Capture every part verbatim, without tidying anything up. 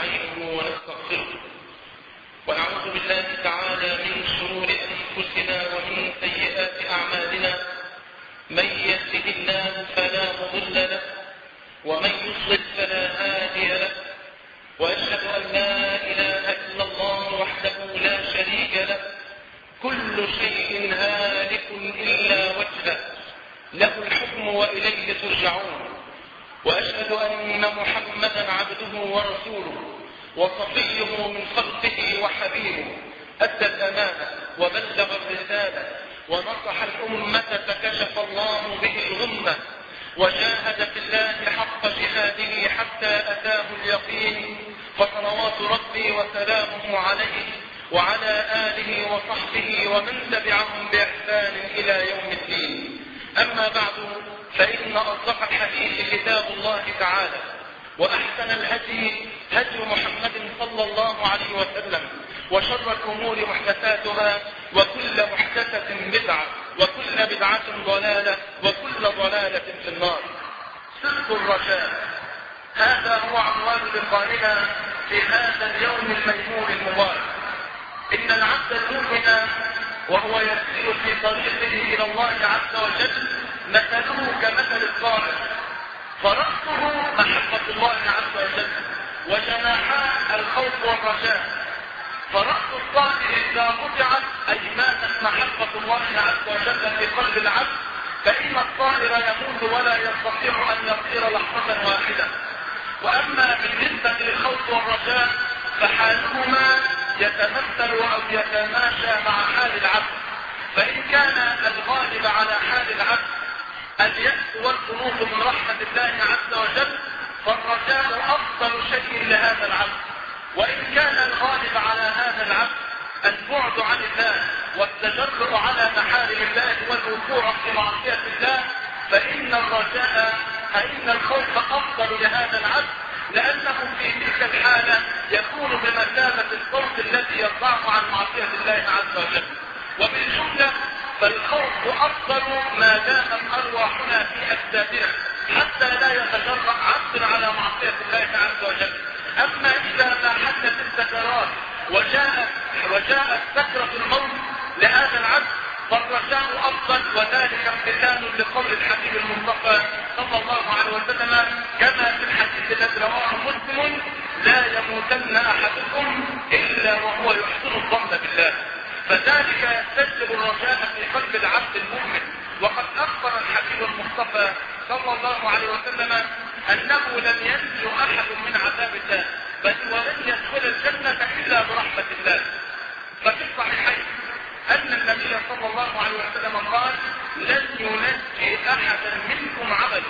ونستعينه ونستغفره ونعوذ بالله تعالى من شرور أنفسنا ومن سيئات أعمالنا. من يهده الله فلا مضل له ومن يضلل فلا هادي له، وأشهد أن لا إله إلا الله وحده لا شريك له، كل شيء هالك إلا وجهه، له الحكم وإليه ترجعون. وأشهد أن محمدا عبده ورسوله وصفيه من خلقه وحبيبه، أدى الأمانة وبلغ الرسالة ونصح الأمة فكشف الله به الغمة، وجاهد في الله حق جهاده حتى أتاه اليقين، فصلوات ربي وسلامه عليه وعلى آله وصحبه ومن تبعهم بإحسان إلى يوم الدين. أما بعد، فإن أصدق الحديث كتاب الله تعالى، وأحسن الهدي هدي محمد صلى الله عليه وسلم، وشر الأمور محدثاتها، وكل محدثة بدعة، وكل بدعة ضلالة، وكل ضلالة في النار. صدق الرجاء، هذا هو عنوان لقائنا في هذا اليوم الميمون المبارك. إن العبد المؤمن وهو يسير في طريقه إلى الله عز وجل مثله كمثل الطائر، فرأسه محبة الله عز وجل، وجناحاه الخوف والرجاء. فرأس الطائر إذا قطعت أي ماتت محبة الله عز وجل في قلب العبد، فإن الطائر يموت ولا يستطيع أن يطير لحظة واحدة. وأما بالنسبة للخوف والرجاء فحالهما يتمثل أو يتماشى مع حال العبد. فإن كان الغالب على حال العبد اليأس والقنوط من رحمة الله عز وجل، فالرجاء أفضل شيء لهذا العبد. وإن كان الغالب على هذا العبد البعد عن الله والتجرؤ على محارم الله والوقوع في معصية الله، فإن الرجاء فإن الخوف أفضل لهذا العبد، لأنه في تلك الحالة يكون بمثابة الصوت الذي يرفعه عن معصية الله عز وجل. وبالجملة فالخوف أفضل ما دامت أرواحنا في أجسادنا، حتى لا يتجرأ عبد على معصية الله عز وجل. أما إذا ما حدث السكرات وجاءت وجاءت سكرة الموت لهذا العبد، فالرجاء أفضل، وذلك امتثال لقول الحبيب المصطفى صلى الله عليه وسلم كما في الحديث الذي رواه مسلم: لا يموتن أحدكم إلا وهو يحسن الظن بالله. فذلك يستجلب الرجاء في قلب العبد المؤمن. وقد أخبر الحبيب المصطفى صلى الله عليه وسلم أنه لن ينجو أحد من عذاب الله، بل ولن يدخل الجنة إلا برحمة الله. ففي الصحيحين أن النبي صلى الله عليه وسلم قال: لن ينجي أحدا منكم عمله.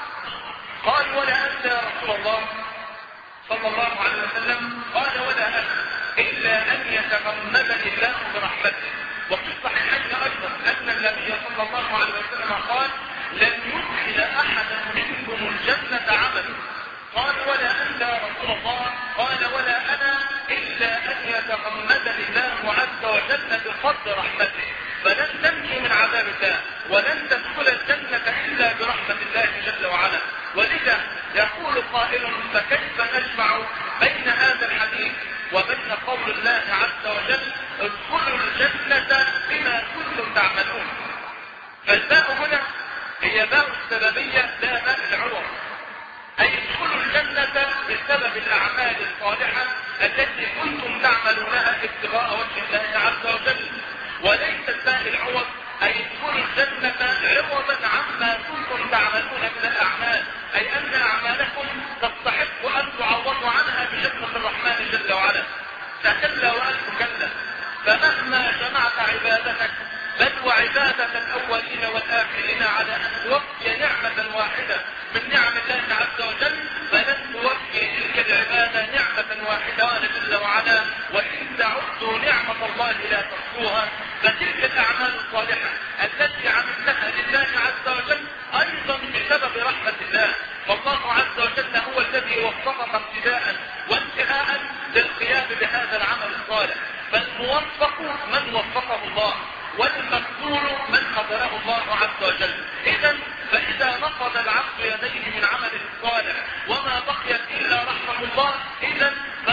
قال: ولا أنت يا رسول الله صلى الله عليه وسلم؟ قال: ولا أنا، إلا أن يتغمدني الله برحمته. وفي الصحيحين أيضا أن النبي صلى الله عليه وسلم قال: لن يدخل أحدا منكم الجنة عمله. قال: ولا أنت يا رسول الله؟ قال: ولا أنا، إلا أن يتغمدني الله عز وجل بفضل رحمته. فلن تنجو من عذاب الله ولن تدخل الجنة إلا برحمة الله جل وعلا. ولذا يقول قائل: فكيف نجمع بين هذا الحديث وبين قول الله عز وجل: ادخلوا الجنة بما كنتم تعملون؟ فالباء هنا هي باء السببية لا باء العوض، أي ادخلوا الجنة بسبب الأعمال الصالحة التي كنتم تعملونها ابتغاء وجه الله عز وجل، وليست باء العوض أي ادخلوا الجنة عوضا عما كنتم تعملون من الأعمال، أي أن أعمالكم تستحق أن تعوضوا عنها بجنة الرحمن جل وعلا. فكلا وألف كلا، فمهما جمعت عبادتك بل وعبادة الأولين والآخرين على أن توفي نعمة واحدة من نعم الله عز وجل، فلن توفي تلك العبادة نعمة واحدة قال جل وعلا: وإن تعدوا نعمة الله لا تحصوها. فتلك الأعمال الصالحة التي عملتها لله عز وجل أيضا بسبب رحمة الله، فالله عز وجل هو الذي وفقك ابتداء وانتهاء للقيام بهذا العمل الصالح. فالموفق من وفقه الله، والمقدور من قدره الله عز وجل. إذا فإذا نقض العبد يديه من عمله الصالح وما بقيت إلا رحمة الله، إذا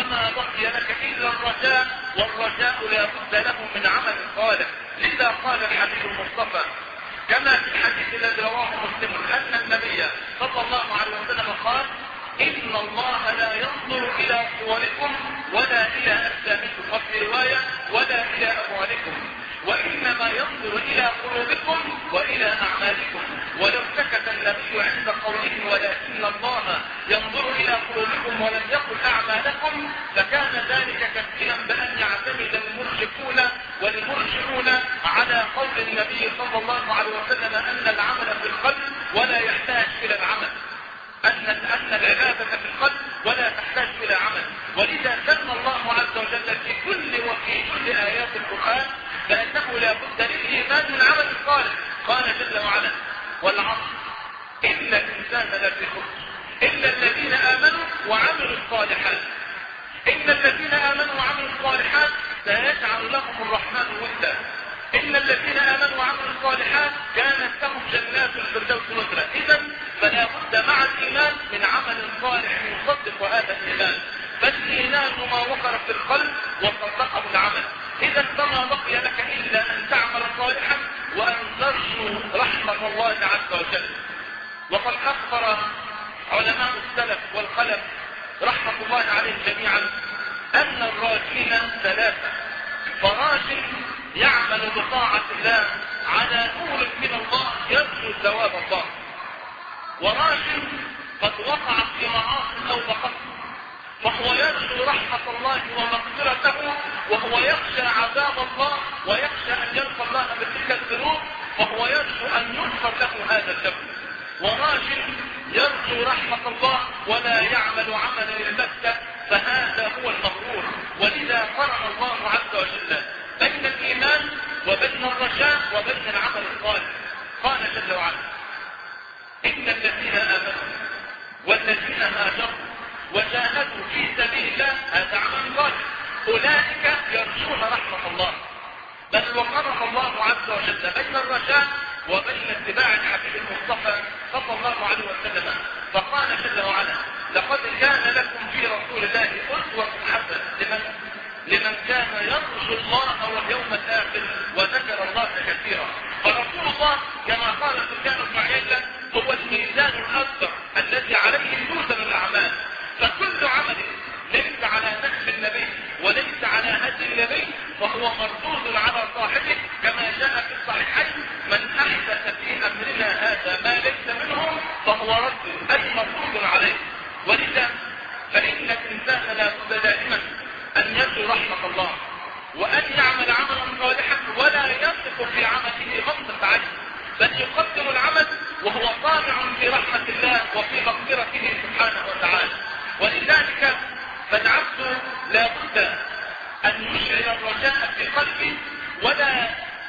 عليه وسلم قال إن الله لا ينظر إلى صوركم ولا إلى أجسامكم، وفي رواية ولا إلى أموالكم، وإنما ينظر إلى قلوبكم وإلى أعمالكم. ولو سكت النبي عند قوله ولكن الله ينظر إلى قلوبكم ولم يقل أعمالكم لكان ذلك كثيرا بأن يعتمد المرجفون والمرجعون على قول النبي صلى الله عليه وسلم أن العمل في القلب ولا يحتاج إلى العمل، أن أن العبادة في القلب ولا تحتاج إلى عمل. ولذا سمى الله عز وجل في كل وفي كل آيات القرآن فأنه لا بد للإيمان من عمل صالح. قال جل وعلا والعصر إن الإنسان لفي خسر إلا الذين آمنوا وعملوا الصالحات. إن الذين آمنوا وعملوا الصالحات سيجعل لهم الرحمن ودا. إن الذين آمنوا وعملوا الصالحات كانت لهم جنات الفردوس نزلا. إذا فلا بد مع الإيمان من عمل صالح يصدق هذا الإيمان، فالإيمان ما وقر في القلب وصدقه العمل. إذا فما بقي لك إلا أن تعمل صالحا وأن ترجو رحمة الله عز وجل. وقد أخبر علماء السلف والخلف رحمة الله عليهم جميعا أن الراجين ثلاثة: فراج يعمل بطاعة الله على نور من الله يرجو ثواب الله، وراج قد وقع في معاصي أو بقص فهو يرجو رحمة الله ومغفرته وهو يخشى عذاب الله ويخشى أن يلقى الله بتلك الذنوب فهو يرجو أن يغفر له هذا الذنب. وراجل يرجو رحمة الله ولا يعمل عملا البتة فهذا هو المغرور. ولذا قرن الله عز وجل بين الإيمان وبين الرجاء وبين العمل الصالح. قال جل وعلا إن الذين آمنوا والذين هاجروا وجاهدوا في سبيل الله هذا عمل صالح أولئك يرجون رحمة الله. بل وقرن الله عز وجل بين الرجاء وبين اتباع الحبيب المصطفى صلى الله عليه وسلم. فقال جل وعلا لقد كان لكم في رسول الله أسوة حسنة لمن لمن كان يرجو الله واليوم الآخر وذكر الله كثيرا. فرسول الله كما قال سفيان بن عيينة هو الميزان الأكبر الذي عليه توزن الأعمال. فكل عمل ليس على نهج النبي وليس على هدي النبي فهو مردود على صاحبه كما جاء في الصحيحين من أحدث في أمرنا هذا ما ليس منه فهو رد أي مردود عليه. ولذا فإن الإنسان لا بد دائما أن يرجو رحمة الله وأن يعمل عملا صالحا ولا يثق في عمله غمضة عين بل يقدم العمل وهو طامع في رحمة الله وفي مغفرته سبحانه وتعالى. ولذلك فالعبد لا بد أن يشعر الرجاء في قلبه ولا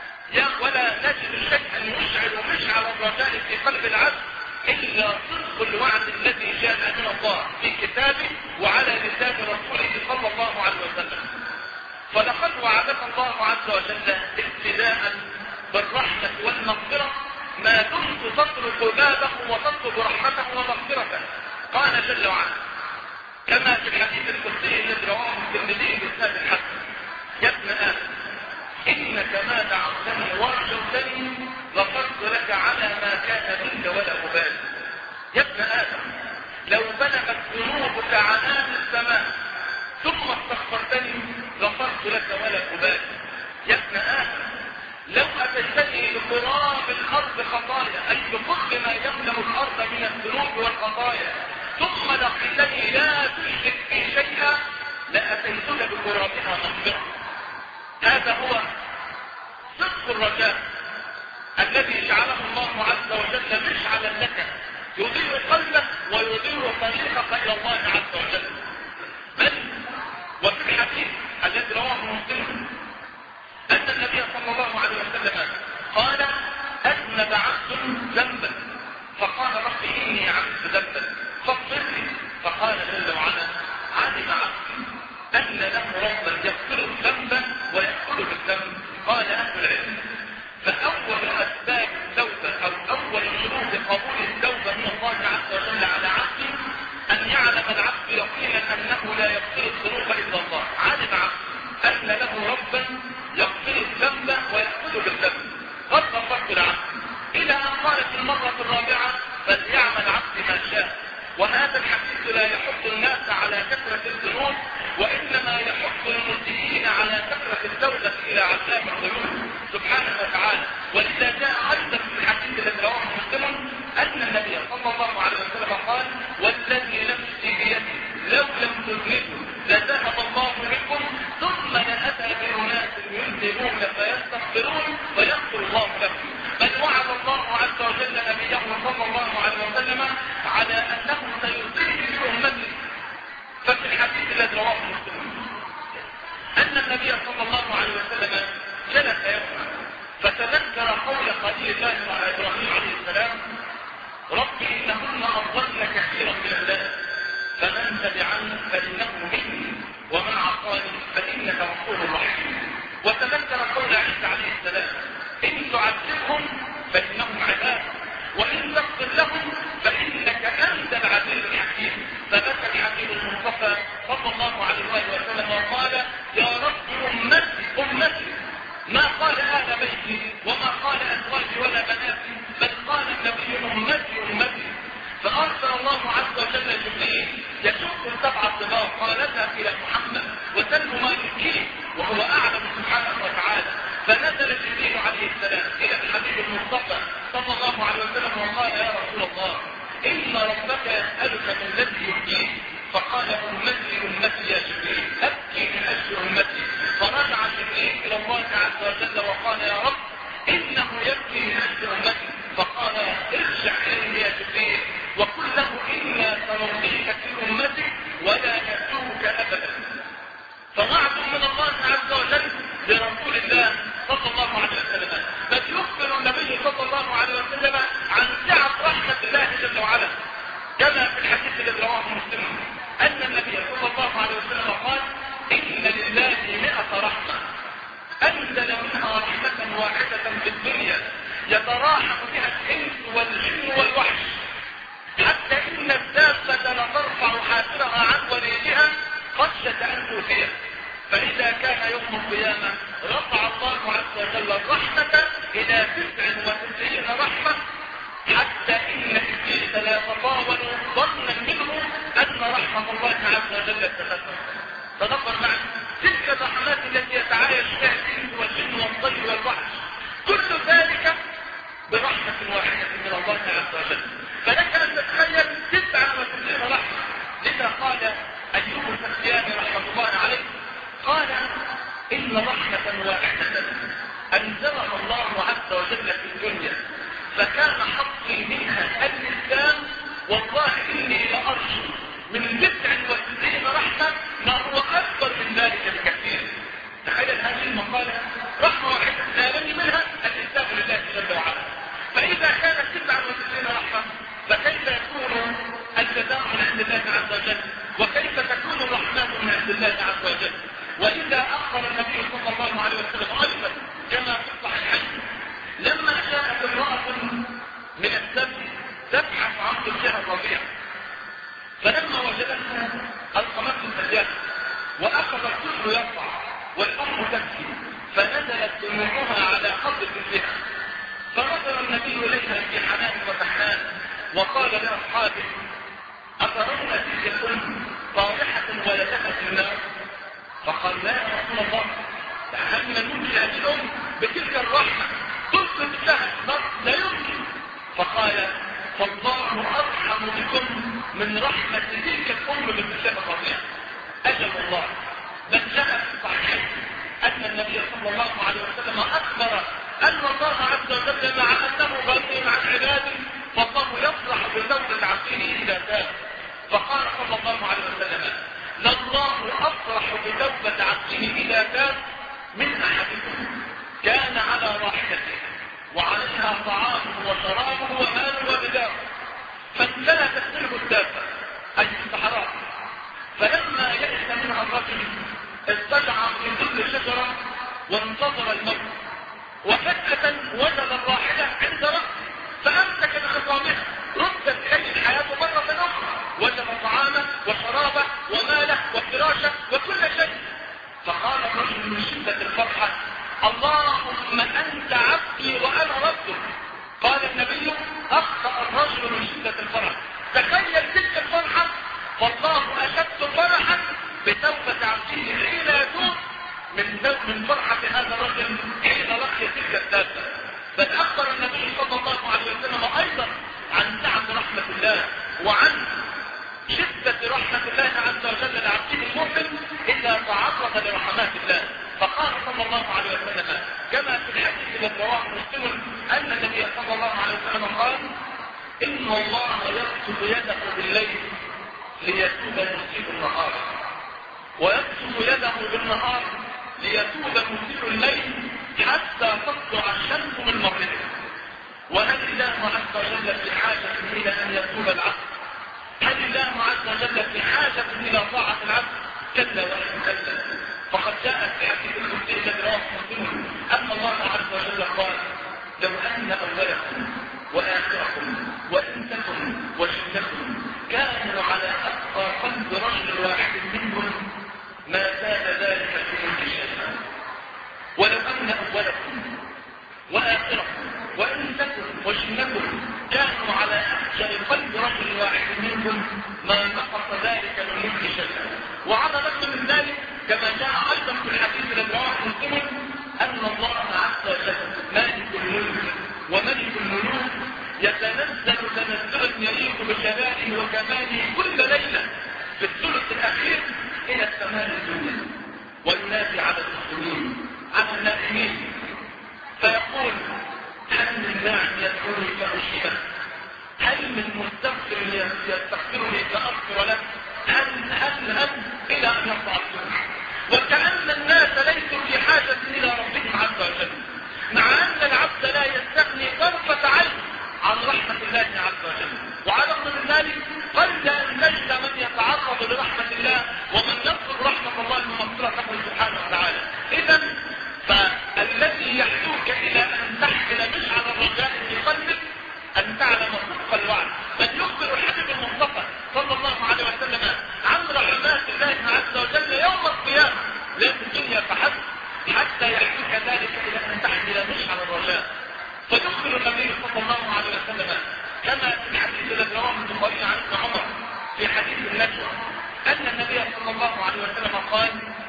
ولا نجد شيئا يشعر مشعر الرجاء في قلب العبد إلا صدق الوعد الذي جاء من الله في كتابه وعلى لسان رسوله صلى الله عليه وسلم. فلقد وعدك الله عز وجل ابتداء بالرحمة والمغفرة ما دمت تطلب بابه وتطلب رحمته ومغفرته. قال جل وعلا كما في الحديث القدسي الذي رواه الترمذي بإسناد الحسن يا ابن آدم إنك ما دعوتني ورجوتني غفرت لك على ما كان منك ولا أبالي. يا ابن آدم لو بلغت ذنوبك عنان السماء ثم استغفرتني غفرت لك ولا أبالي. يا ابن آدم لو أتيتني بقراب الأرض خطايا أي بكل ما يملأ الأرض من الذنوب والخطايا ثم لقيتني لا تشرك في شيئا لأتيتك بقرابها مغفرة. هذا هو صدق الرجاء الذي جعله الله عز وجل مشعلا لك يضيء قلبك ويضيء طريقك إلى الله عز وجل. بل وفي الحديث الذي رواه مسلم أن النبي صلى الله عليه وسلم قال أذنب عبد ذنبا فقال رب إني عملت ذنبا فاغفر لي فقال جل وعلا علم عبدي أن له ربا يغفر الذنب ويأخذ بالذنب. قال أهل العلم فأول أسباب التوبة أو أول شروط قبول التوبة من الله عز وجل على عبده أن يعلم العبد وهذا الحديث لا يحث الناس على كثرة الذنوب، وإنما يحث المسيئين على كثرة التوبة إلى علام الذنوب سبحانه وتعالى. ولذا جاء أيضا في الحديث الذي رواه مسلم أن النبي صلى الله عليه وسلم قال: والذي نفسي بيده لو لم تذنبوا لذهب الله بكم ثم لأتى بأناس يذنبون فيستغفرون فيغفر الله لهم. بل وعد الله عز وجل نبيه صلى الله عليه وسلم على أنه سيصيب بأمته. ففي الحديث الذي رواه مسلم أن النبي صلى الله عليه وسلم جلس يوما فتذكر قول خليل الله إبراهيم عليه السلام: ربي إنهن أضلن كثيرا من الناس فمن تبعني فإنه مني ومن عصاني فإنك غفور رحيم. وتذكر قول عيسى عليه السلام: إن تعذبهم فإنهم عباد وإن تغفر لهم فإنك أنت العزيز الحكيم. فبكى الحبيب المصطفى صلى الله عليه وسلم وقال: يا رب أمتي أمتي، ما قال أهل بيتي وما قال أزواجي ولا بناتي، بل قال النبي أمتي أمتي. فأرسل الله عز وجل جبريل يشق السبع الطباق قال: اذهب إلى محمد وسل ما يبكيه وهو أعلم سبحانه وتعالى. فنزل جبريل عليه السلام إلى الحبيب المصطفى صلى الله عليه وسلم وقال: يا رسول الله، إن ربك يسألك من الذي يبكيه. فقال: أمتي أمتي يا جبريل، أبكي من أجل أمتي. فرجع جبريل إلى الله عز وجل وقال: يا رب، إنه يبكي من أجل أمتي. فقال: ارجع إليه يا جبريل وقل له: إنا سنرضيك في أمتك ولا نسوك أبدا. فوعد من الله عز وجل لرسول الله صلى الله عليه وسلم. بل يخبر النبي صلى الله عليه وسلم عن سعة رحمة الله جل وعلا، كما في الحديث الذي رواه مسلم أن النبي صلى الله عليه وسلم قال: إن لله مئة رحمة أنزل منها رحمة واحدة في الدنيا يتراحم بها الإنس والجن والوحش، حتى إن الدابة لترفع حافرها عن وليدها خشية أن تؤذيه. فإذا كان يوم القيامة رفع الله عز وجل الرحمة إلى تسع وتسعين رحمة، حتى إن إبليس لا يتطاول ظنا منه أن رحمة الله عز وجل تتسع. تدبر معي تلك الرحمات التي يتعايش فيها الإنس والجن والطير والوحش، كل ذلك برحمة واحدة من الله عز وجل. فلك أن تتخيل تسعة وتسعين رحمة. لذا قال أيوب السختياني رحمة الله عليه قال: إن رحمة واحدة أنزلها الله عز وجل في الدنيا فكان حظي منها الإسلام، والله إني لأرجو من تسع وتسعين رحمة ما هو أكبر من ذلك بكثير. تخيل هذه المقالة، رحمة واحدة نالني منها الإسلام لله جل وعلا. فإذا كانت تسع وتسعين رحمة فكيف يكون الجزاء من عند الله عز وجل، وكيف تكون الرحمة من عند الله عز وجل. وإذا أخبر النبي صلى الله عليه وسلم أيضا كما في الصحيحين لما جاءت امرأة من السبت تبحث عن زوجها الرضيع، فلما وجدتها القمت السجادة وأخذ الطفل يرفع والأم تبكي، فنزلت دموعها على قبر طفلها. فنظر النبي إليها في حنان وتحنان وقال لأصحابه: أترون تلك الأم طارحة ولدها في النار؟ فقال: لا يا رسول الله، هل ننجي هذه الأم بتلك الرحمة تلقي لها لا يمكن. فقال: فالله أرحم بكم من رحمة تلك الأم بالنسبة الرضيع. أجل الله. بل جاء في الصحيحين أن النبي صلى الله عليه وسلم أخبر أن الله عز وجل مع أنه غني عن عباده فالله يفرح بتوبة عبده إذا تاب. فقال صلى الله عليه وسلم: لله أفرح بتوبة عبده إذا تاب من أحدكم كان على راحلته وعليها طعامه وشرابه وماله وبداره فانفلتت منه الدابة أي الصحراء، فلما يئس منها الرجل استجع في ظل شجرة وانتظر الموت، وفجأة وجد الراحلة عند رأسه فأمسك بعصامها ردت إليه الحياة مرة أخرى، وجد طعامه وشرابه وماله وفراشه وكل شيء. فقال الرجل من شدة الفرحة: اللهم أنت عبدي وأنا ربك. قال النبي: أخطأ الرجل من شدة الفرح. تخيل تلك بتوبة عبده حين يتوب من من فرحة هذا الرجل حين لقي تلك الدابة. بل أخبر النبي صلى الله عليه وسلم أيضا عن سعة رحمة الله وعن شدة رحمة الله عز وجل لعبده المؤمن إذا تعرض لرحمات الله. فقال صلى الله عليه وسلم كما في الحديث الذي رواه مسلم أن النبي صلى الله عليه وسلم قال: إن الله يكتب يده بالليل ليتوب مسيء النهار، ويكتب يده بالنهار ليتوب مسيء الليل حتى تطلع الشمس من مغربها. وهل الله عز وجل في حاجة إلى أن يتوب العبد؟ هل الله عز وجل في حاجة إلى طاعة العبد؟ كلا وإن كلا. فقد جاء في حديث القدسي الذي رواه مسلم أن الله عز وجل قال: لو أن أولكم وآخركم وإنسكم وجنكم كانوا على أتقى قلب رجل واحد منكم ما زاد ذلك في ملك شيئا. ولو أن أولكم وآخركم وإنسكم وجنكم كانوا على أتقى قلب رجل واحد منكم ما نقص ذلك من ملك شيئا. وعلى رغم من ذلك كما جاء أيضا في الحديث الذي رواه مسلم أن الله عز وجل مالك الملك وملك الملوك يتنزل تنزلا يليق بجلاله وكماله كل ليلة في الثلث الأخير إلى السماء الدنيا، وينادي على المسلمين على النائمين فيقول: هل من ناعم يدعوني فأجيبه؟ هل من مستغفر يستغفرني فأغفر له؟ هل هل هل إلى أن يرفع الصوت. وكأن الناس ليسوا في حاجة إلى ربهم عز وجل، مع أن العبد لا يستغني طرفة عين عن رحمة الله عز وجل. وعلى رغم من ذلك قل أن نجد من يتعرض لرحمة الله ومن يطلب رحمة الله ومغفرته سبحانه وتعالى. إذا فالذي يحدوك إلى أن تحمل مشعل الرجاء في قلبك أن تعلم صدق الوعد. بل يخبر الحبيب المصطفى صلى الله عليه وسلم عن رحمات الله عز وجل يوم القيامة لا في الدنيا فحسب، حتى يحدوك ذلك إلى أن تحمل مشعل الرجاء. فيخبر النبي صلى الله عليه وسلم كما في الحديث الذي رواه البخاري عن ابن عمر في حديث النجوى أن النبي صلى الله عليه وسلم قال: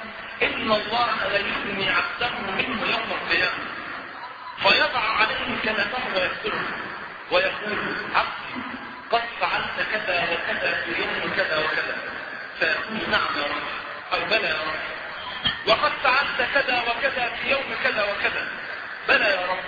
إن الله لا يثني عبده منه يوم القيامة فيضع عليه كنفه ويغسله ويقول: عبدي قد فعلت كذا وكذا في يوم كذا وكذا، فيقول: نعم يا رب، أو بلى يا رب. وقد فعلت كذا وكذا في يوم كذا وكذا، بلى يا رب.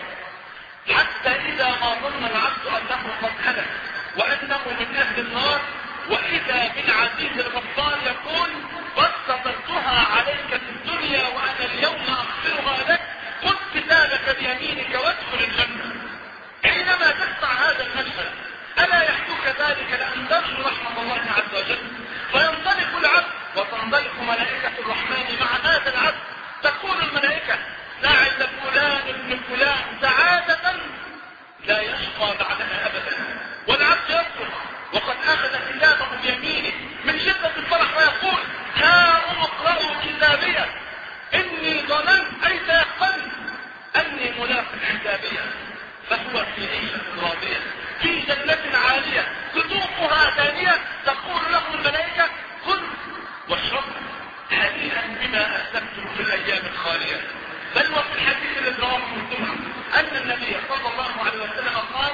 حتى إذا ما ظن العبد أنه قد هلك وأنه من أهل النار، وإذا بالعزيز الغفار يقول: قد سترتها عليك في الدنيا وأنا اليوم أغفرها لك، خذ كتابك بيمينك وادخل الجنة. حينما تسمع هذا المشهد ألا يحدوك ذلك لأن ترجو رحمة الله عز وجل؟ فينطلق العبد وتنطلق ملائكة الرحمن مع هذا العبد، تقول الملائكة: ساعد فلان ابن فلان سعادة لا يشقى بعدها أبدا. والعبد يصرخ وقد أخذ كتابه بيمينه من شدة الفرح ويقول: ها اقرأوا كتابيه إني ظننت أي تيقنت أني ملاق حسابيه، فهو في عيشة راضية في جنة عالية قطوفها دانية. تقول له الملائكة: كل واشرب هنيئا بما أسلفتم في الأيام الخالية. بل وفي الحديث الذي رواه مسلم أن النبي صلى الله عليه وسلم قال: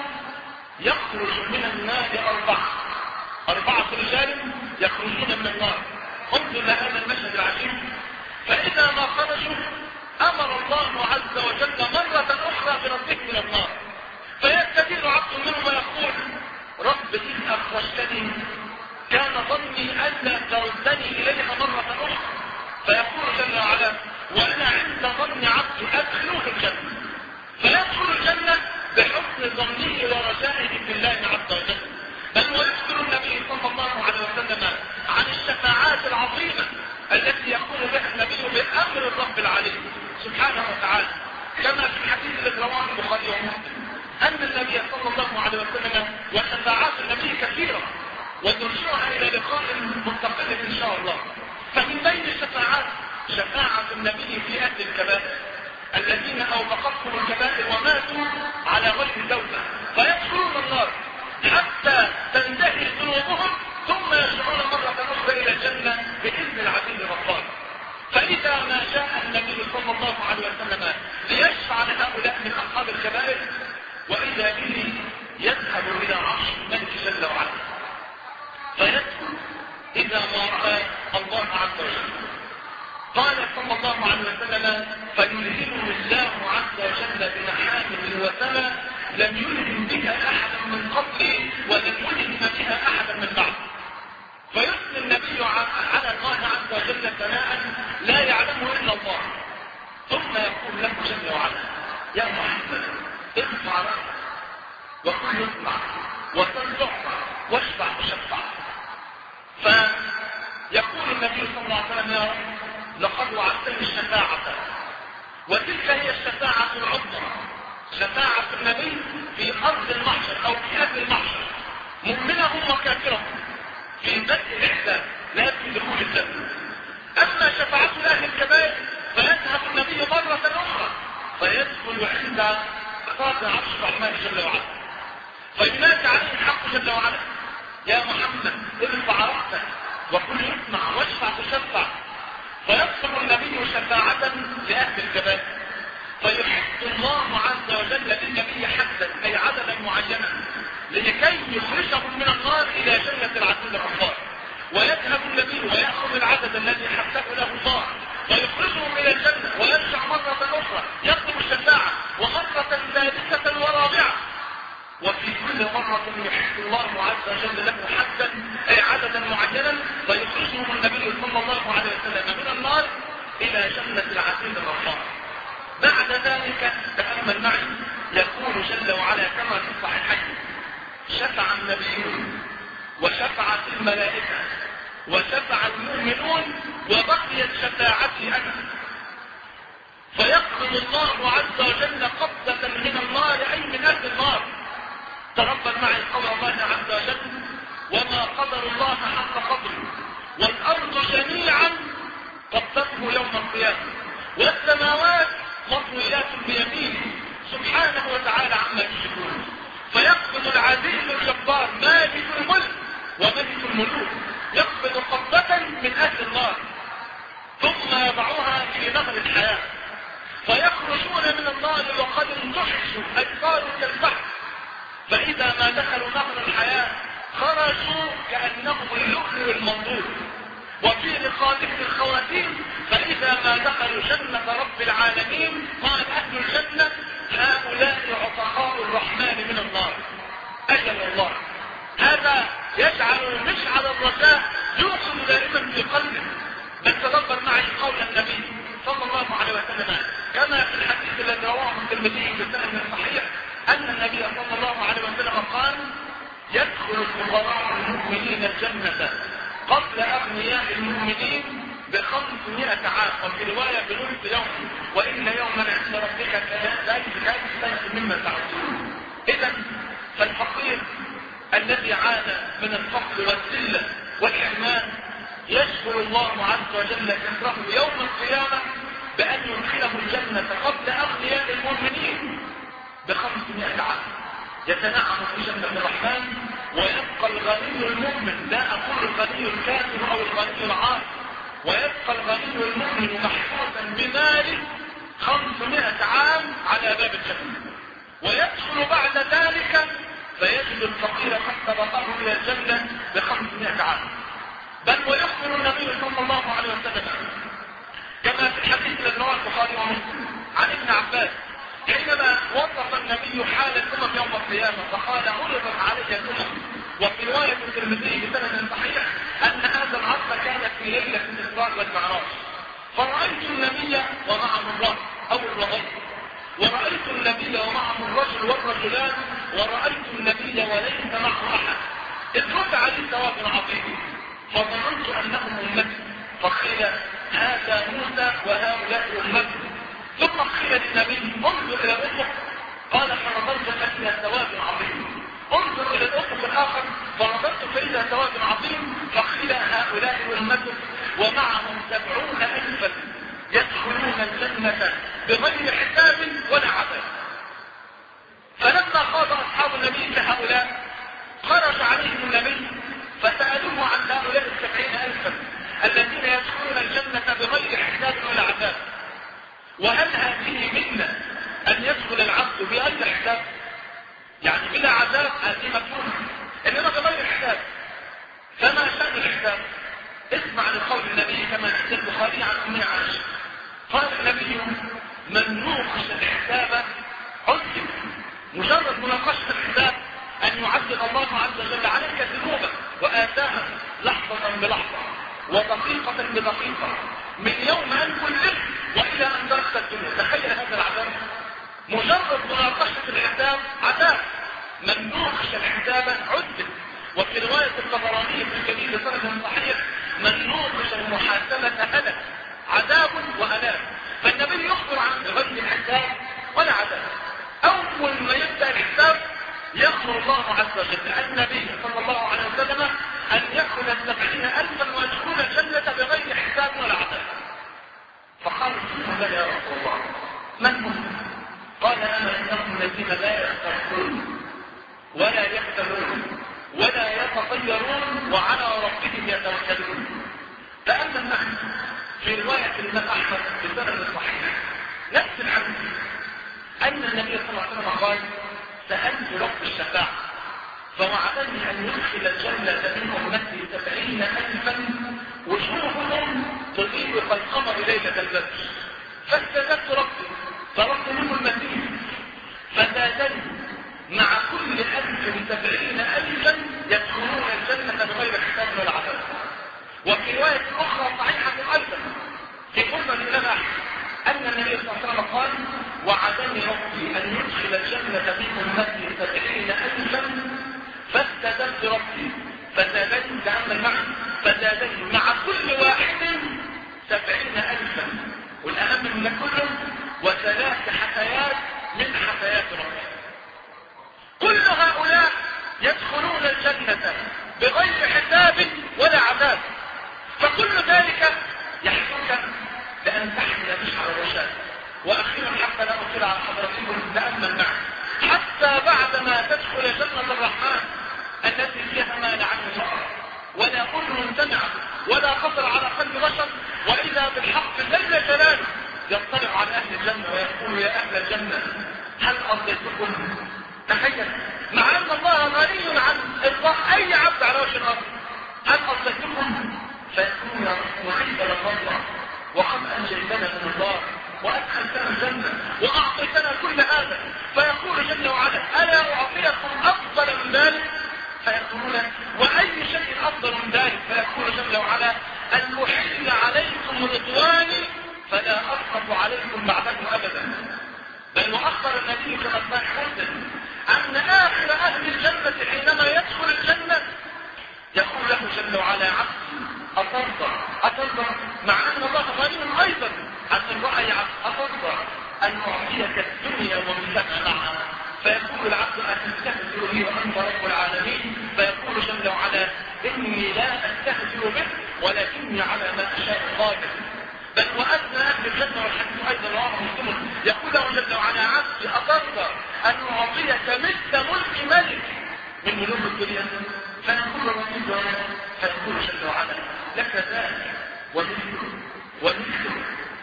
يخرج من النار أربعة أربعة رجال يخرجون من النار. انظر لهذا المشهد العجيب. فإذا ما خرجوا أمر الله عز وجل مرة أخرى بردهم من النار، فيستدير عبد منهم ويقول: رب إن أخرجتني كان ظني ألا تردني إليها مرة أخرى. فيقول جل وعلا: وأنا عند ظن عبد أدخلوه الجنة. فيدخل الجنة بحسن ظنه ورجائه في الله عز وجل. بل ويذكر النبي صلى الله عليه وسلم عن الشفاعات العظيمة التي يقول بها النبي بأمر الرب العليم سبحانه وتعالى، كما في الحديث الذي رواه البخاري ومسلم أن النبي صلى الله عليه وسلم وشفاعات النبي كثيرة وترجعها إلى لقاء مستقل إن شاء الله. فمن بين الشفاعات شفاعة النبي في أهل الكبائر الذين أوبقتهم الكبائر وماتوا على غير توبة، فيدخلون النار حتى تنتهي ذنوبهم ثم يرجعون مرة أخرى إلى الجنة بإذن العزيز حينما جاء النبي صلى الله عليه وسلم ليشفع لهؤلاء من أصحاب الكبائر، وإذا به يذهب إلى عرش الملك جل وعلا فيدخل إذا ما رأى الله عز وجل. قال صلى الله عليه وسلم: فيلهمه الله عز وجل بمحامد وسمى لم يلهم بها أحدا من قبلي ولم يلهم بها أحدا من بعد. فيثني النبي على الله عز وجل ثناء لا يعلمه إلا الله، ثم يقول له جل وعلا: يا محمد ارفع رأسك وكن يسمع وسل يعطى واشفع وشفع. فيقول النبي صلى الله عليه وسلم: يا رب لقد وعدتني الشفاعة، وتلك هي الشفاعة العظمى، شفاعة النبي في أرض المحشر أو في أهل المحشر، مؤمنهم وكافرهم في بدء الإحسان لا في دخول الجنة. أما شفاعة أهل الكبائر فيذهب النبي مرة أخرى فيدخل عند قاضي عرش الرحمن جل وعلا، فينادي عليه الحق جل وعلا: يا محمد ارفع رأسك وكن يسمع واشفع تشفع. فيطلب النبي شفاعة لأهل الكبائر، فيحث الله عز وجل للنبي حدا أي عددا معينا لكي يخرجهم من النار إلى جنة العزيز الغفار. ويذهب النبي ويأخذ العدد الذي حثه له الله ويخرجهم إلى الجنة، ويرجع مرة أخرى يطلب الشفاعة، ومرة ثالثة ورابعة. وفي كل مرة يحث الله عز وجل له حدا أي عددا معينا فيخرجهم النبي صلى الله عليه وسلم من النار إلى جنة العزيز الغفار. بعد ذلك تأمل معي، يقول جل وعلا كما في الصحيحين: شفع النبيون وشفعت الملائكة وشفع المؤمنون وبقيت شفاعتي أنا. فيقبض الله عز وجل قبضة من النار أي من أهل النار. تربى معي قول الله عز وجل: وما قدر الله حق قدره والأرض جميعا قبضته يوم القيامة والسماوات مطويات بيمينه سبحانه وتعالى عما يشركون. فيقبض العزيز الجبار مالك الملك وملك الملوك، يقبض قبضة من أهل النار ثم يضعها في نهر الحياة، فيخرجون من النار وقد انتحشوا أي صاروا كالبحر. فإذا ما دخلوا نهر الحياة خرجوا كأنهم اللؤلؤ المنضود. وفي لقائه الخواتيم: فإذا ما دخلوا جنة رب العالمين قال أهل الجنة: هؤلاء عتقاء الرحمن من النار. أجل الله، هذا يجعل مشعل الرجاء يوصل دائما في قلبه. بل تدبر معي قول النبي صلى الله عليه وسلم كما في الحديث الذي رواه الترمذي بسند صحيح أن النبي صلى الله عليه وسلم قال: يدخل الفقراء المؤمنين الجنة قبل أغنياء المؤمنين بخمسمائة عام، وفي رواية بنصف يوم، وإن يوما عند ربك كألف سنة مما تعودون. إذا فالفقير الذي عانى من الفقر والذلة والحرمان يشكر الله عز وجل كسره يوم القيامة بأن يدخله الجنة قبل أغنياء المؤمنين بخمسمائة عام، يتنعم في جنة الرحمن، ويبقى الغني المؤمن، لا أقول الغني الكافر أو الغني العاصي، ويبقى الغني المؤمن محفوظا بماله خمسمائة عام على باب الجنة. ويدخل بعد ذلك فيجد الفقير قد سبقه إلى الجنة بخمسمائة عام. بل ويخبر النبي صلى الله عليه وسلم كما في الحديث الذي رواه البخاري ومسلم عن ابن عباس حينما وصف النبي حال الأمم يوم القيامة فقال: عرضت علي الأمم. وفي رواية الترمذي بسند صحيح أن هذا العرض كان في ليلة الإسراء والمعراج، فرأيت النبي ومعه الرجل أو الرجل، ورأيت النبي ومعه الرجل والرجلان، ورأيت النبي وليس معه أحد، إذ رفع لي ثواب عظيم، فظننت أنهم أمتي، فقيل: هذا موسى وهؤلاء أمتي. ثم قيل للنبي: انظر إلى الأفق، قال: فنظرت فإذا ثواب عظيم. انظر إلى الأفق الآخر فنظرت فإذا ثواب عظيم، فقيل: هؤلاء أمتي ومعهم سبعون ألفا يدخلون الجنة بغير حساب ولا عذاب. فلما خاض أصحاب النبي كهؤلاء خرج عليهم النبي فسألوه عن هؤلاء السبعين ألفا الذين يدخلون الجنة بغير حساب ولا عذاب. منا أن يدخل العبد بغير حساب، يعني بلا عذاب، هذه مفهومة، إنما بغير حساب. فما شأن الحساب؟ اسمع لقول النبي كما عند البخاري عن أم عائشة، قال النبي: من نوقش الحساب عذب. مجرد مناقشة الحساب أن يعذب الله عز وجل عليك ذنوبك وآثامك لحظة بلحظة ودقيقة بدقيقة من يوم أن كلفت وإلى أن تركت الدنيا. تخيل هذا العذاب، مجرد مناقشة الحساب عذاب. من نوقش الحساب عذب. وفي رواية الطبراني في الكبير بسند صحيح: من نوقش المحاسبة هلك. عذاب وألام. فالنبي يخبر عن غير الحساب ولا عذاب. أول ما يبدأ الحساب يأمر الله عز وجل النبي صلى الله عليه وسلم أن يأخذ السبعين ألفا ويدخل الجنة بغير حساب ولا عذاب. فقال لا يا رسول الله من هم؟ قال: أما إنهم الذين لا يستغفرون ولا يختلون ولا يتطيرون وعلى ربهم يتوكلون. تأمل معي في رواية الإمام أحمد بسند صحيح نفس الحديث أن النبي صلى الله عليه وسلم قال: سألت رب الشفاعة فوعدني أن يدخل الجنة من أمتي سبعين ألفا وجوههم تضيء كالقمر ليلة البدر. فاستجبت ربي فربت منه المزيد فزادني مع كل ألف سبعين ألفا يدخلون الجنة بغير حساب ولا عذاب. وفي رواية أخرى صحيحة أيضا في قرب الإمام أن النبي صلى الله عليه وسلم قال: وعدني ربي أن يدخل الجنة من أمتي سبعين ألفا فاستزدت ربي فزادني. تأمل معي: فزادني مع كل واحد سبعين ألفا، والأهم من كله وثلاث حثيات من حثيات ربي. كل هؤلاء يدخلون الجنة بغير حساب ولا عذاب. فكل ذلك يحثك لأن تحمل مشعر الرشاد. وأخيرا حتى لا أطيل على حضرتكم تأمل معي حتى بعدما تدخل جنة الرحمن التي فيها ما لا عين رأت ولا أذن سمعت ولا خطر على قلب بشر، وإذا بالحق جل جلاله يطلع على أهل الجنة ويقول: يا أهل الجنة هل أرضيتكم؟ تخيل، مع أن الله غني عن إرضاء أي عبد على وجه الأرض. هل أرضيتكم؟ فيكون يا رب وعند الله وقد أنجيتنا من الله وأدخلتنا الجنة وأعطيتنا كل هذا. فيقول جل وعلا: ألا أعطيكم أفضل من ذلك؟ فيقولون: وأي شيء أفضل من ذلك؟ فيقول جل وعلا: أن أحل عليكم رضواني فلا أسخط عليكم بعده أبدا. بل وأخبر النبي كما صح مسلم أن آخر أهل الجنة حينما يدخل الجنة يقول له جل وعلا: عبدي أترضى أترضى مع أن الله غني أيضا عن الرأي أترضى أن أعطيك الدنيا ومثلها معها؟ فيقول العبد: أتستهزئ بي وأنت رب العالمين؟ فيقول جل وعلا: إني لا أستهزئ بك ولكني على ما أشاء قادر. بل وأدنى أهل الجنة والحديث أيضا رواه مسلم يقول له جل وعلا: عبدي أترضى أن أعطيك مثل ملك ملك من ملوك الدنيا؟ فيقول الرسول فيقول جل وعلا: لك ذلك ومثله ومثله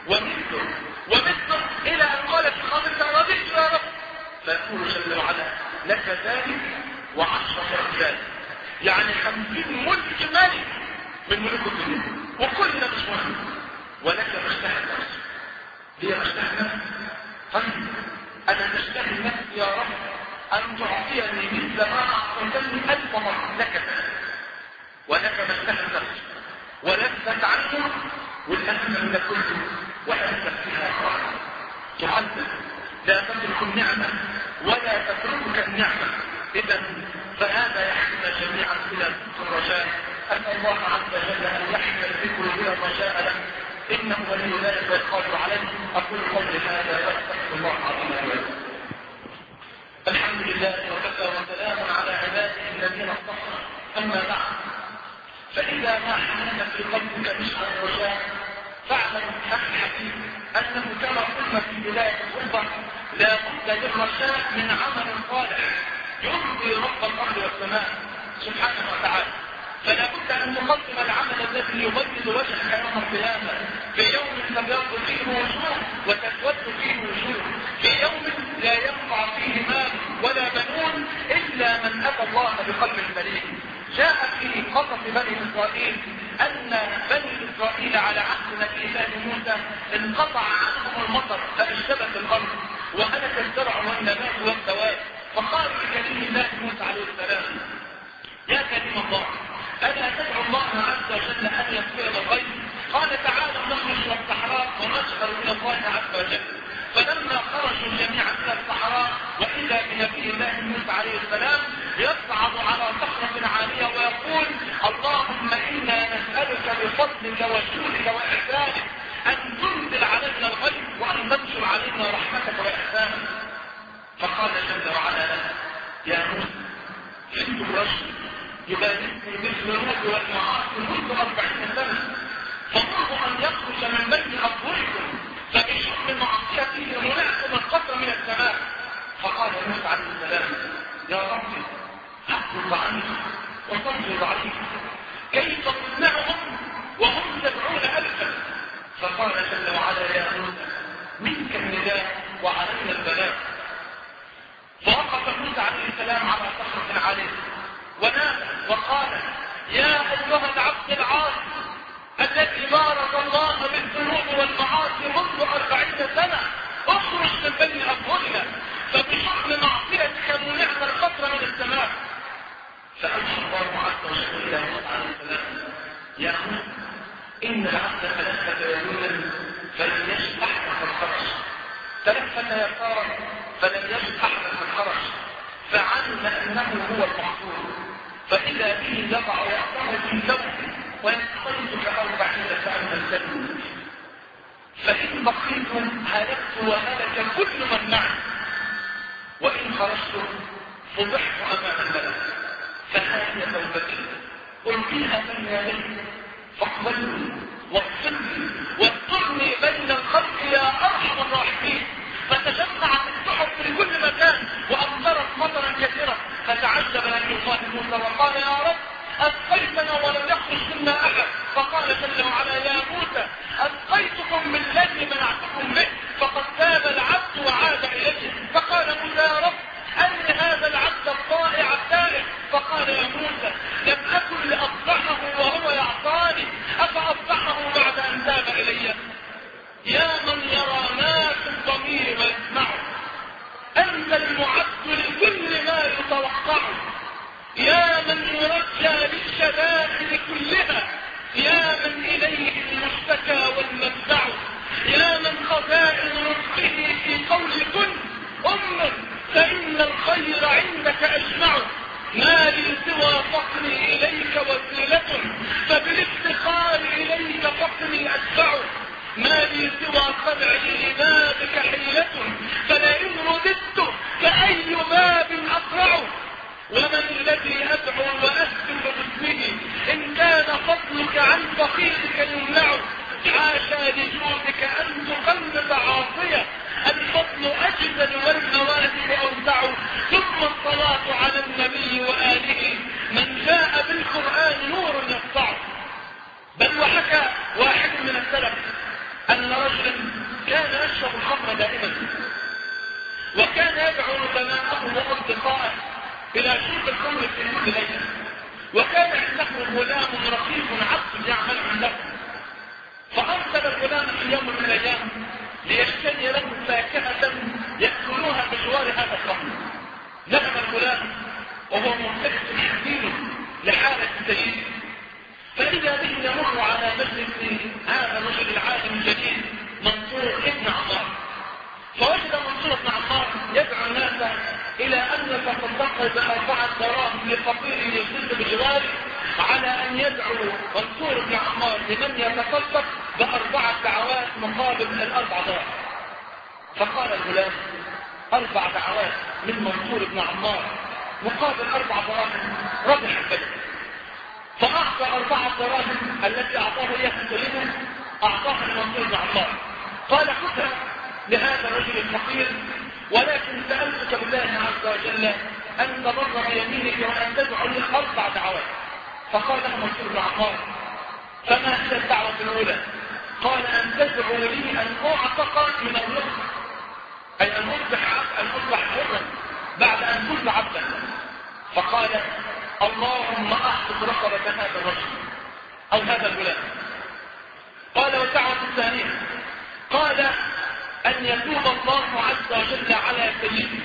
ومثله ومثله إلى أن قال في خاطرك: رضيت يا رب. فيقول جل وعلا: لك ذلك وعشرة أمثال، يعني خمسين ملك ملك من ملوك الدنيا وكلنا مش مهم. ولك مشتهى النفس. هي مشتهى النفس؟ طيب أنا مشتهى النفس يا رب أن تعطيني مثل ما أعطيتني ألف مرة. لك ذلك ولك مشتهى النفس ولذت عنه والأهم من كله وأنت فيها خالد تعذب. لا تترك النعمة ولا تتركك النعمة. إذا فهذا يحمل جميعا إلى الرجاء. أسأل الله عز وجل أن يحمل الذكر إلى الرجاء له، إنه ولي ذلك والقادر عليه. أقول قولي هذا وأستغفر الله العظيم لي ولكم. الحمد لله وكفى وسلام على عباده الذين اصطفى. أما بعد، فإذا ما حملت في قلبك مشعر الرجاء فاعلم أخي الحبيب أنه كما قلنا في بداية الخطبة لا بد للرجاء من عمل صالح يرضي رب الأرض والسماء سبحانه وتعالى. فلا بد أن تقدم العمل الذي يبيض وجهك يوم القيامة في يوم تبيض فيه وجوه وتسود فيه وجوه. بني إسرائيل أن بني إسرائيل على عهد نبي الله موسى انقطع عنهم المطر فاشتبت الأرض وهلك الزرع والنبات والدواب، فقال لكليم الله موسى عليه السلام: يا كريم الله، ألا تدعو الله عز وجل أن يغفر الغيث؟ قال: تعالوا نخرج من الصحراء ونسأل إلى الله عز وجل. فلما خرجوا جميعا من الصحراء وإذا بنبي الله موسى عليه السلام يصعد على صخرة عالية ويقول: اللهم إنا نسألك بفضلك وجودك وإحسانك أن تنزل علينا الغيث وأن تنشر علينا رحمتك وإحسانك. فقال جل وعلا له: يا موسى، جئت الرجل يباركني بالذنوب والمعاصي منذ أربعين سنة، فمنذ أن يخرج من بين أظهركم فبشؤم معصيته منعكم القطر من السماء. فقال موسى عليه السلام: يا ربي، أعرض عني وتنظر عليك، كيف تصنعهم وهم سبعون ألفا؟ فقال جل وعلا: يا موسى، منك النداء وعلينا البلاء. فوقف موسى عليه السلام على صخرة عالية ونادى وقال: يا أيها العبد العاصي الذي بارك الله بالذنوب والمعاصي منذ أربعين سنة، اخرج من بين أظهرنا فبشؤم معصيتك منعنا القطر من السماء. فأوحى الله عز وجل إلى موسى عليه السلام: يا موسى، إن العبد تلفت يمينا فلم يجد أحدا قد خرج، تلفت يسارا فلم يجد أحدا قد خرج، فعلم أنه هو المحصور، فإذا به يضع رأسه في ثوبه ويستيقظ كأربعين سنة الجنة، فإن بقيتم هلكت وهلك كل من معي، وإن خرجتم فضحت أمام الملك، فهذه توبتي ألقيها بين يديك فاقبلني واغفرني واسترني بين الخلق يا أرحم الراحمين. فتجمعت السحب في كل مكان وأمطرت مطرا كثيرا، فتعجب نبي الله موسى وقال: يا رب، أسقيتنا ولم يخرج منا أحد. فقال جل وعلا: يا موسى، أسقيتكم بالذي منعتكم به، فقد تاب العبد وعاد إليه. فقال موسى: يا رب، أن هذا العبد الطائع التائب. فقال: يا موسى، لم أكن لأصلحه وهو يعصاني، أفأصلحه بعد أن تاب إلي؟ يا من يرى ما في الضمير ويسمعه، أنت المعد لكل ما يتوقعه، يا من يرجى للشدائد كلها، يا من إليه المشتكى والمنفع، يا من خزائن رزقه في قول كن أم، فإن الخير عندك أجمع. ما لي سوى فقري إليك وسيلة، فبالافتقار إليك فقري أتبع. ما لي سوى خدعي لبابك حيلة، فلئن رددت كأي باب أقرع. ومن الذي أدعو وأسجد باسمه، إن كان فضلك عن فقيرك يمنع. حاشا لجودك أن تقلب عاصية، الفضل أجزل والمواهب أوسع. ثم الصلاة على النبي وآله، من جاء بالقرآن نور يسطع. بل وحكى واحد من السلف أن رجلا كان يشرب الخمر دائما، وكان يدعو نبناءه وأصدقائه إلى شرب الخمر في كل ليلة، وكان عنده غلام رقيق عبد يعمل عنده. فأرسل الغلام في يوم من الأيام ليشتري له فاكهة يأكلوها بجوار هذا الخمر. ذهب الغلام وهو مرتبط حزين لحالة سيده، فإذا به يمر على مجلس هذا الرجل العالم الجليل منصور ابن عمار، فوجد منصور ابن عمار يدعو الناس إلى أن يتصدق بأربعة دراهم لفقير يجلس بجواره، على أن يدعو منصور ابن عمار لمن يتصدق بأربعة دعوات مقابل الأربع دراهم. فقال الغلام: أربع دعوات من منصور ابن عمار مقابل أربع دراهم، ربح البلد. فأعطى أربعة دراهم التي أعطاه إياها سيده، أعطاها المنصور بن عمار. قال: خذها لهذا الرجل الفقير، ولكن سألتك بالله عز وجل أن تبر بيمينك وأن تدعو لي أربع دعوات. فقال له منصور بن عمار: فما هي الدعوة الأولى؟ قال: أن تدعو لي أن أعتق من الرزق، أي أن أصبح عبد، أن أصبح حرا بعد أن كنت عبدا. فقال: اللهم احفظ رقبة هذا الرجل او هذا الغلام. قال والدعوة الثانية قال ان يتوب الله عز وجل على سيده.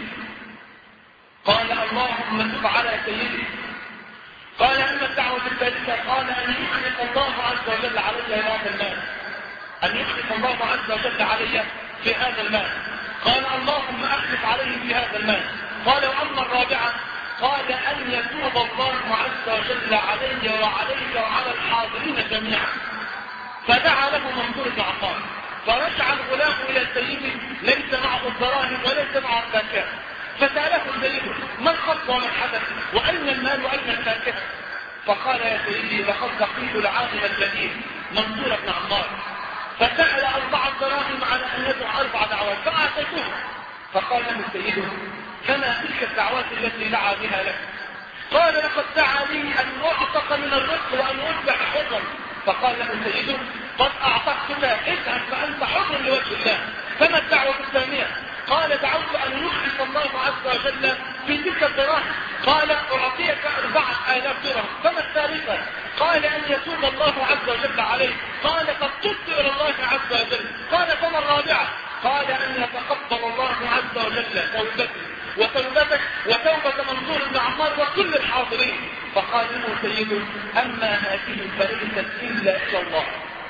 قال اللهم تب على سيده. قال اما الدعوة الثالثة قال ان يخلق الله عز وجل علي هذا المال، ان يخلق الله عز وجل علي في هذا المال. قال اللهم اخلف عليه في هذا المال. قال واما الرابعة قال ان يتوب الله عز وجل علي وعليك وعلى الحاضرين جميعا. فدعا له منصور بن عطاء، فرجع الغلام الى سيده ليس معه الدراهم وليس معه الفاكهه. فساله سيده ما الخط وما الحدث واين المال واين الفاكهه؟ فقال يا سيدي لقد لقيت العالم الجليل منصور بن عمار فسال اربع دراهم على ان يدعو اربع دعوات فاعطيته. فقال له سيده فما تلك الدعوات التي دعا بها لك؟ قال لقد دعا لي ان اعتق من الرزق وان اصبح حرا. فقال له سيده قد اعتقتك اذهب فانت حر لوجه الله. فما الدعوه الثانيه؟ قال دعوت ان يخلص الله عز وجل في تلك الدراهم. قال اعطيك اربعه الاف درهم. فما الثالثه؟ قال ان يتوب الله عز وجل عليه. قال قد تبت الى الله عز وجل. قال فما الرابعه؟ قال ان يتقبل الله عز وجل توبتي وتوبتك وتوبة منصور بن عمار وكل الحاضرين. فقال له سيده اما هذه فليست الا الى الله.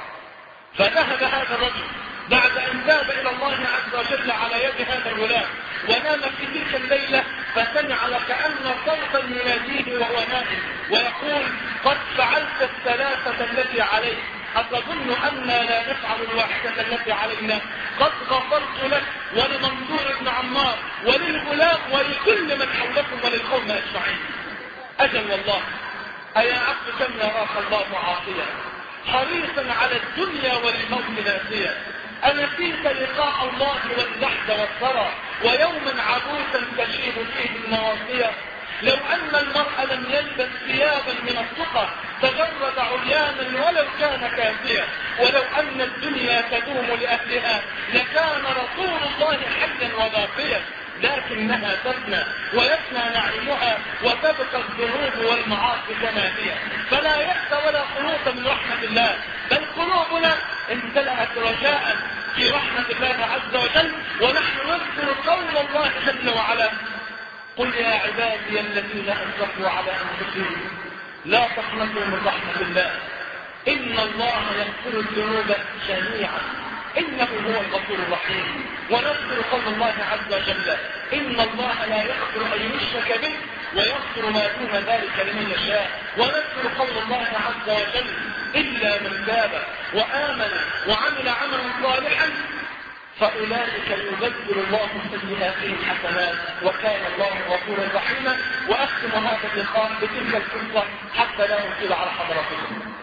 فذهب هذا الرجل بعد ان تاب الى الله عز وجل على يد هذا الغلام ونام في تلك الليله فسمع وكأن صوتا يناديه وهو نائم ويقول قد فعلت الثلاثه التي عليك أتظن أننا لا نفعل الواحدة التي علينا؟ قد غفرت لك ولمنصور بن عمار وللغلام ولكل من حولكم وللقوم أجمعين. أجل والله أيا عبد كم يراك الله عاصيا حريصا على الدنيا وللموت ناسيا. أنسيت لقاء الله واللحد والثرى ويوما عبوسا تشيب فيه النواصية. لو أن المرء لم يلبس ثيابا من الثقة تجرد عريانا ولو كان كافيا. ولو أن الدنيا تدوم لأهلها لكان رسول الله حيا وباقيا. لكنها تفنى ويفنى نعيمها وتبقى الذنوب والمعاصي كما هي. فلا يأس ولا قنوط من رحمة الله، بل قلوبنا امتلأت رجاء في رحمة الله عز وجل. ونحن نذكر قول الله جل وعلا قل يا عبادي الذين أسرفوا على أنفسهم لا تقنطوا من رحمة الله إن الله يغفر الذنوب جميعا إنه هو الغفور الرحيم. ونذكر قول الله عز وجل إن الله لا يغفر أن يشرك به ويغفر ما دون ذلك لمن يشاء. ونذكر قول الله عز وجل إلا من تاب وآمن وعمل عملا صالحا فأولئك يبدل الله سيئاتهم حسنات وكان الله غفورا رحيما. وأختم هذا اللقاء بتلك القصة حتى لا أطيل على حضراتكم.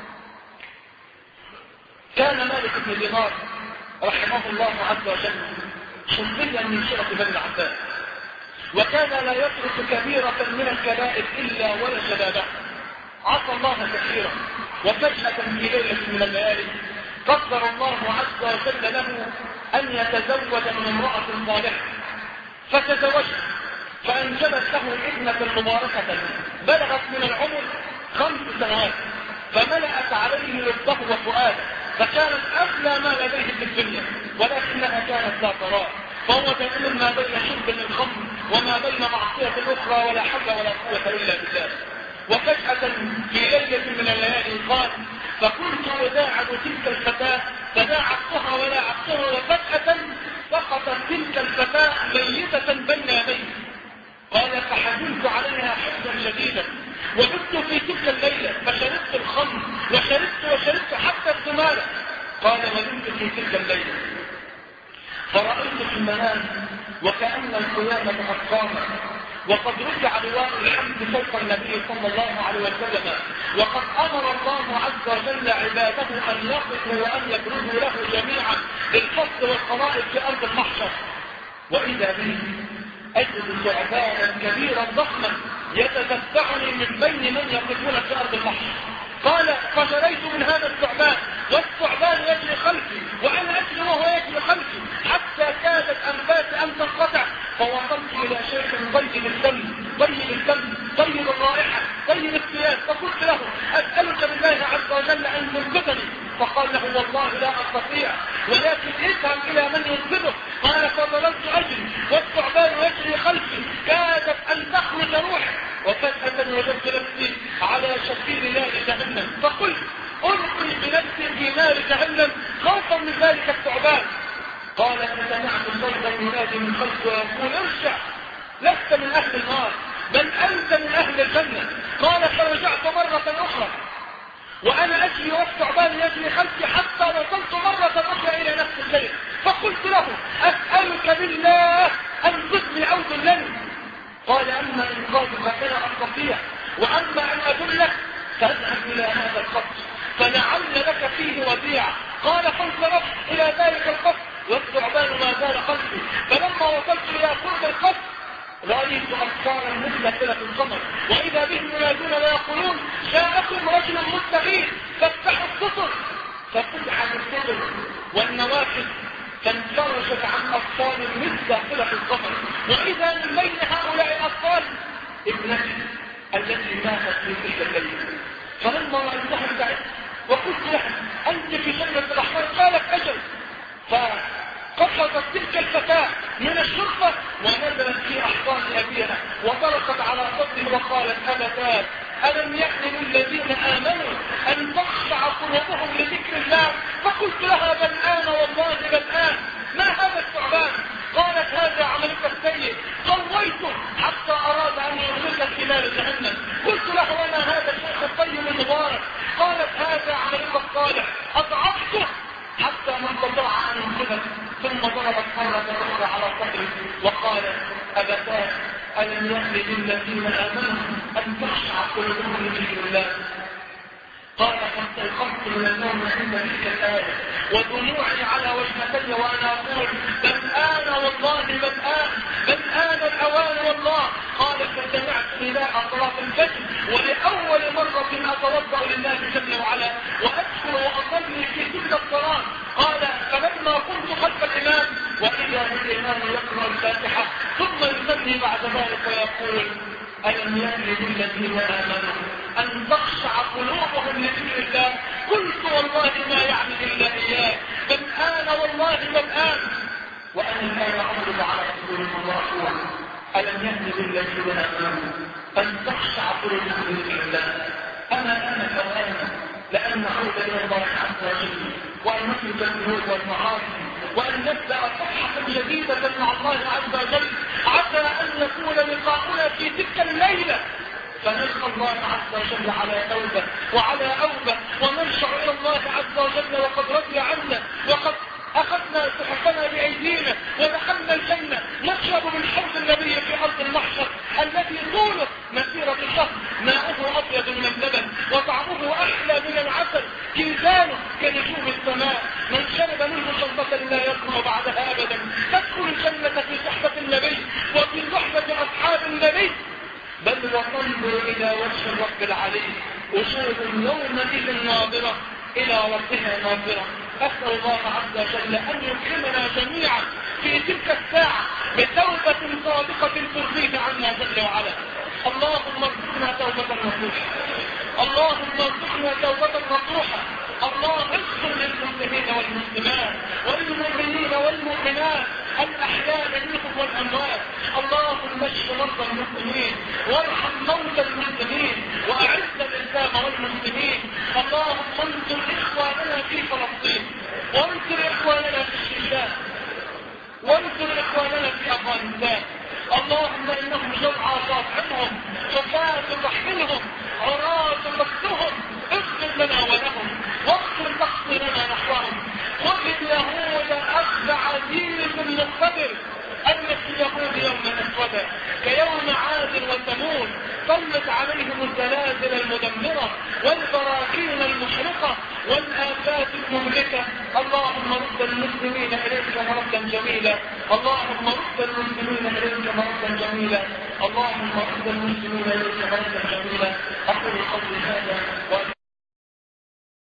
كان مالك بن دينار رحمه الله عز وجل شرطيا من شرط بني العباس، وكان لا يترك كبيرة من الكبائر إلا وجد بها. عصى الله كثيرا وفجأة في ليلة من الليالي قدر الله عز وجل له أن يتزوج من امرأة صالحة فتزوجها فأنجبت له ابنة مباركة بلغت من العمر خمس سنوات فملأت عليه رزقه وفؤاده فكانت أغلى ما لديه في الدنيا ولكنها كانت لا تراه. فهو دائما ما بين شرب للخمر وما بين معصية الأخرى ولا حول ولا قوة إلا بالله. وفجأة في ليلة من الليالي قال فكنت أداعب تلك الفتاة فداعبتها ولاعبتها وفجأة سقطت تلك الفتاة ميتة بين يدي. قال فحزنت عليها حزنا شديدا وبت في تلك الليلة فشربت الخمر وشربت وشربت حتى الزمالة. قال ونمت في تلك الليلة فرأيت في المنام وكأن القيامة قد قامت وقد رجع لواء الحمد فوق النبي صلى الله عليه وسلم وقد أمر الله عز وجل عباده أن يقفوا وأن يبرزوا له جميعا للفصل والقضاء في أرض المحشر. وإذا به أجد ثعبانا كبيرا ضخما يتتبعني من بين من يقفون في أرض المحشر. قال فجريت من هذا الثعبان والثعبان يجري خلفي وأنا أجري وهو يجري خلفي حتى كادت أنفاسي أن تنقطع. فوصلت إلى شيخ طيب الدم طيب الدم طيب الرائحة طيب انقذني. فقال له والله لا أستطيع، ولكن اذهب إلى من ينقذه. قال فظللت أجري والثعبان يجري خلفي، كادت أن تخرج روحي، وفجأة وجدت نفسي على شفير نار جهنم، فقلت ألقي بنفسي في نار جهنم خوفا من ذلك الثعبان. قال فسمعت صوتا ينادي من خلفي ويقول ارجع، لست من أهل النار بل أنت من أهل الجنة. قال فرجعت مرة أخرى وأنا أجري والثعبان يجري خلفي حتى وصلت مرة أخرى إلى نفس الشيء، فقلت له أسألك بالله أنقذني أو دلني. قال أما إنقاذك فلا أستطيع، وأما أن أدلك فاذهب إلى هذا القصر فلعل لك فيه وديعة. قال فانصرفت إلى ذلك القصر والثعبان ما زال خلفي، فلما وصلت إلى قرب القصر رأيت أطفالا مثل القمر، وإذا بهم ينادون ويقولون جاءكم رجل مستغيث فافتحوا السطر، ففتحت السطر والنوافذ فانفرجت عن أطفال مثل فرق القمر، وإذا من بين هؤلاء الأطفال ابنتي التي ماتت في تلك الليلة. فلما رأيتها ابتعدت وقلت لها أنت في جنة الرحمن؟ قالت أجل. فقصدت تلك الفتاة من الشرطة ونزلت في أحضان أبيها وضربت على صدره وقالت أبتات ألم يأن للذين آمنوا أن تخشع قلوبهم لذكر الله؟ فقلت لها بل آن والله بل آن. ما هذا الثعبان؟ قالت هذا عملك السيء، قويته حتى أراد أن يغرقك في نار جهنم. قلت له وما هذا الشيخ الطيب المبارك؟ قالت هذا عملك الصالح، أضعفته حتى ما استطاع أن ينقذك. ثم ضربت مرة أخرى على صدره وقالت أبتات ألم يأن للذين آمنوا أن تخشع قلوبهم لذكر الله؟ قال فاستيقظت من النوم عند تلك الآية ودموعي على وجهتي وأنا أقول بل آن والله بل آن بل آن الأوان والله. قال فسمعت نداء صلاة الفجر ولأول مرة أتوضأ لله جل وعلا وأدخل وأصلي في تلك الصلاة. قال فلما كنت خلف الإمام وإذا بالإمام يقرأ الفاتحة ثم يصلي بعد ذلك ويقول ألم يأن للذين آمنوا أن تخشع قلوبهم لذكر الله؟ قلت والله ما يعني إلا إياه بل آن والله بل آن. وأنا الآن أعرض على رسولكم وأقول ألم يأن للذين آمنوا أن تخشع قلوبهم لذكر الله؟ أما أنا كمان لأن نعود إلى الله عز وجل وأن نترك الذنوب والمعاصي وأن نبدأ صفحة جديدة مع الله عز وجل، عسى أن يكون لقاؤنا في تلك الليلة فنلقى الله عز وجل على توبة وعلى أوبة ونرجع إلى الله عز وجل وقد رضي عنا وقد أخذنا صحفنا بأيدينا ودخلنا الجنة نشرب من حوض النبي في أرض المحشر الذي طوله مسيرة الشهر، ماؤه أبيض من اللبن وطعمه أحلى من العسل، كيزانه كنجوم السماء، من شرب منه شربة لا يظلم بعدها أبدا. تدخل الجنة في صحبة النبي وفي صحبة أصحاب النبي، بل وتنظر إلى وجه الرب العلي وجوه يومئذ ناظرة إلى ربها ناظرة. أسأل الله عز وجل أن يكرمنا جميعا في تلك الساعة بتوبة صادقة ترضيه عنا جل وعلا. اللهم ارزقنا توبة نصوحة، اللهم ارزقنا توبة نصوحة. اللهم اغفر للمسلمين والمسلمات والمؤمنين والمؤمنات الأحياء منهم والأموات. اللهم اشف مرضى المسلمين وارحم موتى المسلمين وأعز الإسلام والمسلمين. اللهم انصر إخواننا في فلسطين وانصر إخواننا في الشيشان وانصر إخواننا في أفغانستان. اللهم إنهم جمعى صافحهم حفاة رحمهم عراة بختهم، اغفر لنا ولهم واغفر تقصيرنا نحوهم. خذ اليهود أخذ عزيز مقتدر، أنك اليهود يوم أسودا كيوم عاد وثمود، سلط عليهم الزلازل المدمرة والبراكين المحرقة والآفات المهلكة. اللهم رد المسلمين إليك مردا جميلا، اللهم رد المسلمين إليك مردا جميلا، اللهم رد المسلمين إليك مردا جميلا.